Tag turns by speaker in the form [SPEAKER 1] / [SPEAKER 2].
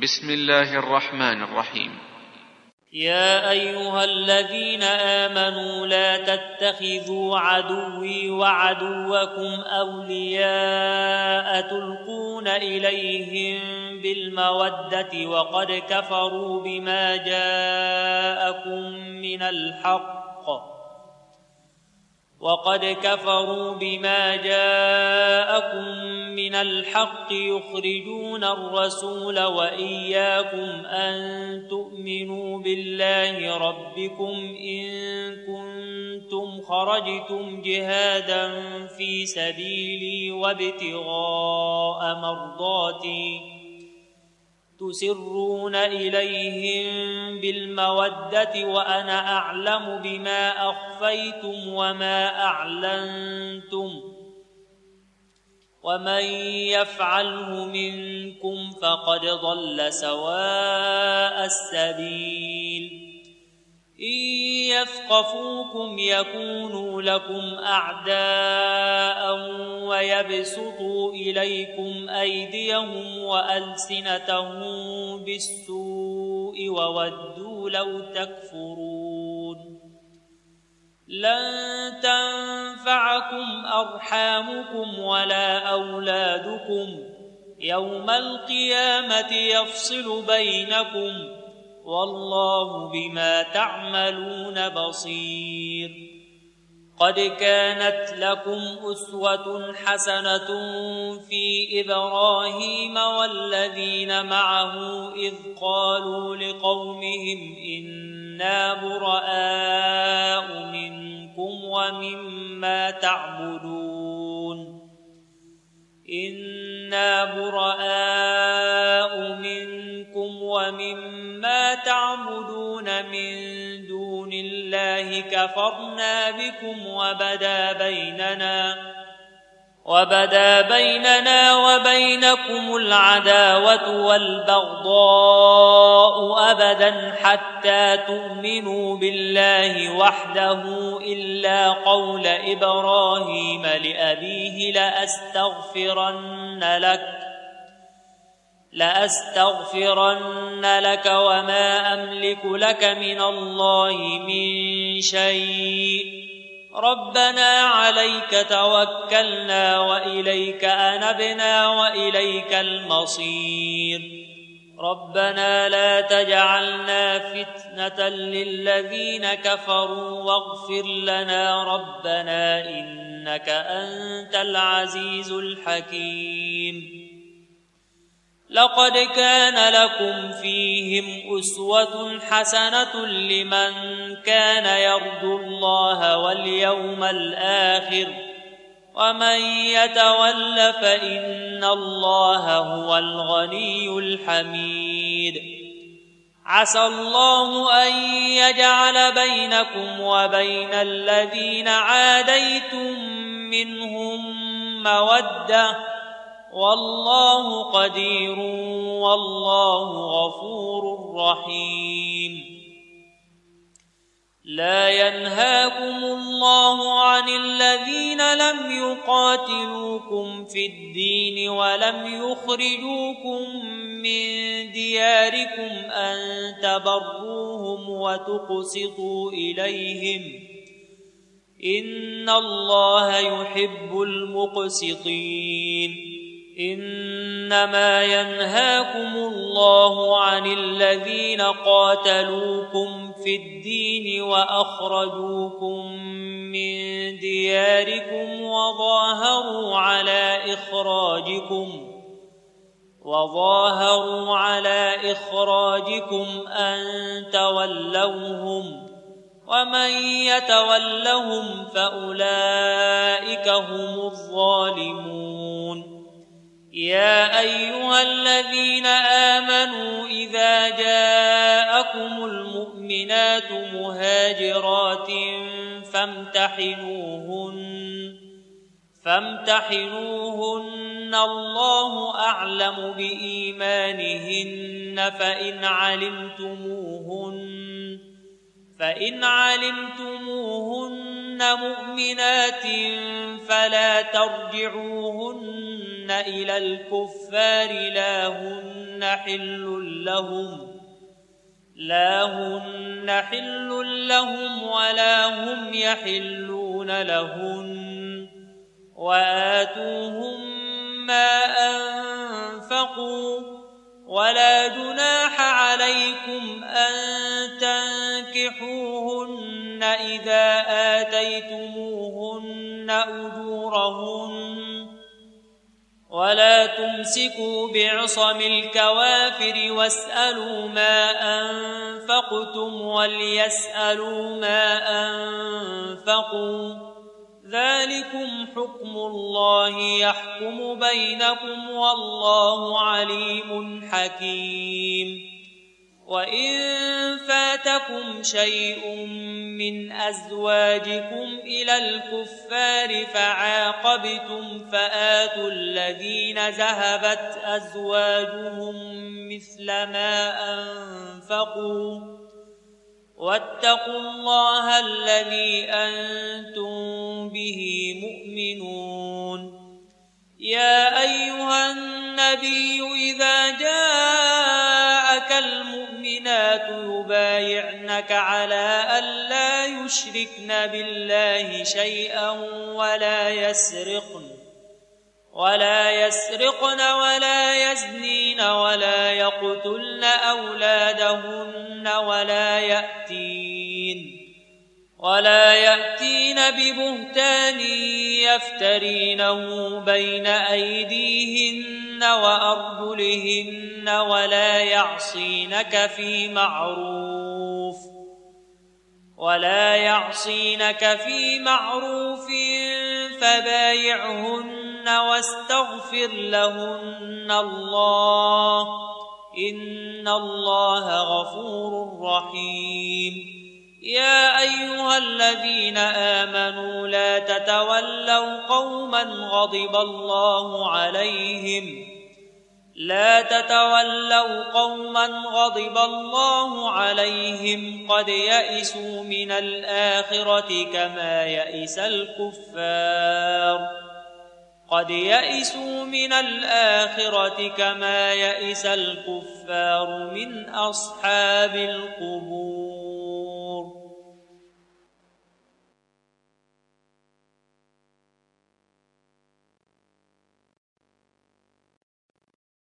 [SPEAKER 1] بسم الله الرحمن الرحيم.
[SPEAKER 2] يا أيها الذين آمنوا لا تتخذوا عدوي وعدوكم أولياء تلقون إليهم بالمودة وقد كفروا بما جاءكم من الحق يخرجون الرسول وإياكم أن تؤمنوا بالله ربكم إن كنتم خرجتم جهادا في سبيلي وابتغاء مرضاتي تسرون إليهم بالمودة وأنا أعلم بما أخفيتم وما أعلنتم ومن يفعله منكم فقد ضل سواء السبيل إن يثقفوكم يكونوا لكم أعداء ويبسطوا إليكم أيديهم وألسنتهم بالسوء وودوا لو تكفرون لن تنفعكم أرحامكم ولا أولادكم يوم القيامة يفصل بينكم والله بما تعملون بصير قد كانت لكم أسوة حسنة في إبراهيم والذين معه إذ قالوا لقومهم إنا براء منكم ومما تعبدون من دون الله كفرنا بكم وبدا بيننا وبينكم العداوة والبغضاء أبدا حتى تؤمنوا بالله وحده إلا قول إبراهيم لأبيه لأستغفرن لك وما أملك لك من الله من شيء ربنا عليك توكلنا وإليك أنبنا وإليك المصير ربنا لا تجعلنا فتنة للذين كفروا واغفر لنا ربنا إنك أنت العزيز الحكيم لقد كان لكم فيهم أسوة حسنة لمن كان يرجو الله واليوم الآخر ومن يتول فإن الله هو الغني الحميد عسى الله أن يجعل بينكم وبين الذين عاديتم منهم مودة والله قدير والله غفور رحيم لا ينهاكم الله عن الذين لم يقاتلوكم في الدين ولم يخرجوكم من دياركم أن تبروهم وتقسطوا إليهم إن الله يحب المقسطين إنما ينهاكم الله عن الذين قاتلوكم في الدين وأخرجوكم من دياركم وظاهروا على إخراجكم أن تولوهم ومن يتولهم فأولئك هم الظالمون يا أيها الذين آمنوا إذا جاءكم المؤمنات مهاجرات فامتحنوهن الله أعلم بإيمانهن فإن علمتموهن مؤمنات فلا ترجعوهن إلى الكفار لا هن حل لهم ولا هم يحلون لهن وآتوهم ما أنفقوا ولا جناح عليكم أن تنكحوهن إذا آتيتموهن أجورهن ولا تمسكوا بعصم الكوافر واسألوا ما أنفقتم وليسألوا ما أنفقوا ذلكم حكم الله يحكم بينكم والله عليم حكيم. وإن فاتكم شيء من أزواجكم إلى الكفار فعاقبتم فآتوا الذين ذهبت أزواجهم مثل ما أنفقوا واتقوا الله الذي أنتم به مؤمنون. يا أيها النبي إذا جاءك المؤمنات يبايعنك على أن لا يشركن بالله شيئا ولا يسرقن ولا يزنين ولا يقتلن أولادهن ولا يأتين ببهتان يفترينه بين أيديهن وأرجلهن ولا يعصينك في معروف فبايعهن واستغفر لهن الله إن الله غفور رحيم. يا أيها الذين آمنوا لا تتولوا قوما غضب الله عليهم قد يئسوا من الآخرة كما يئس الكفار من أصحاب القبور.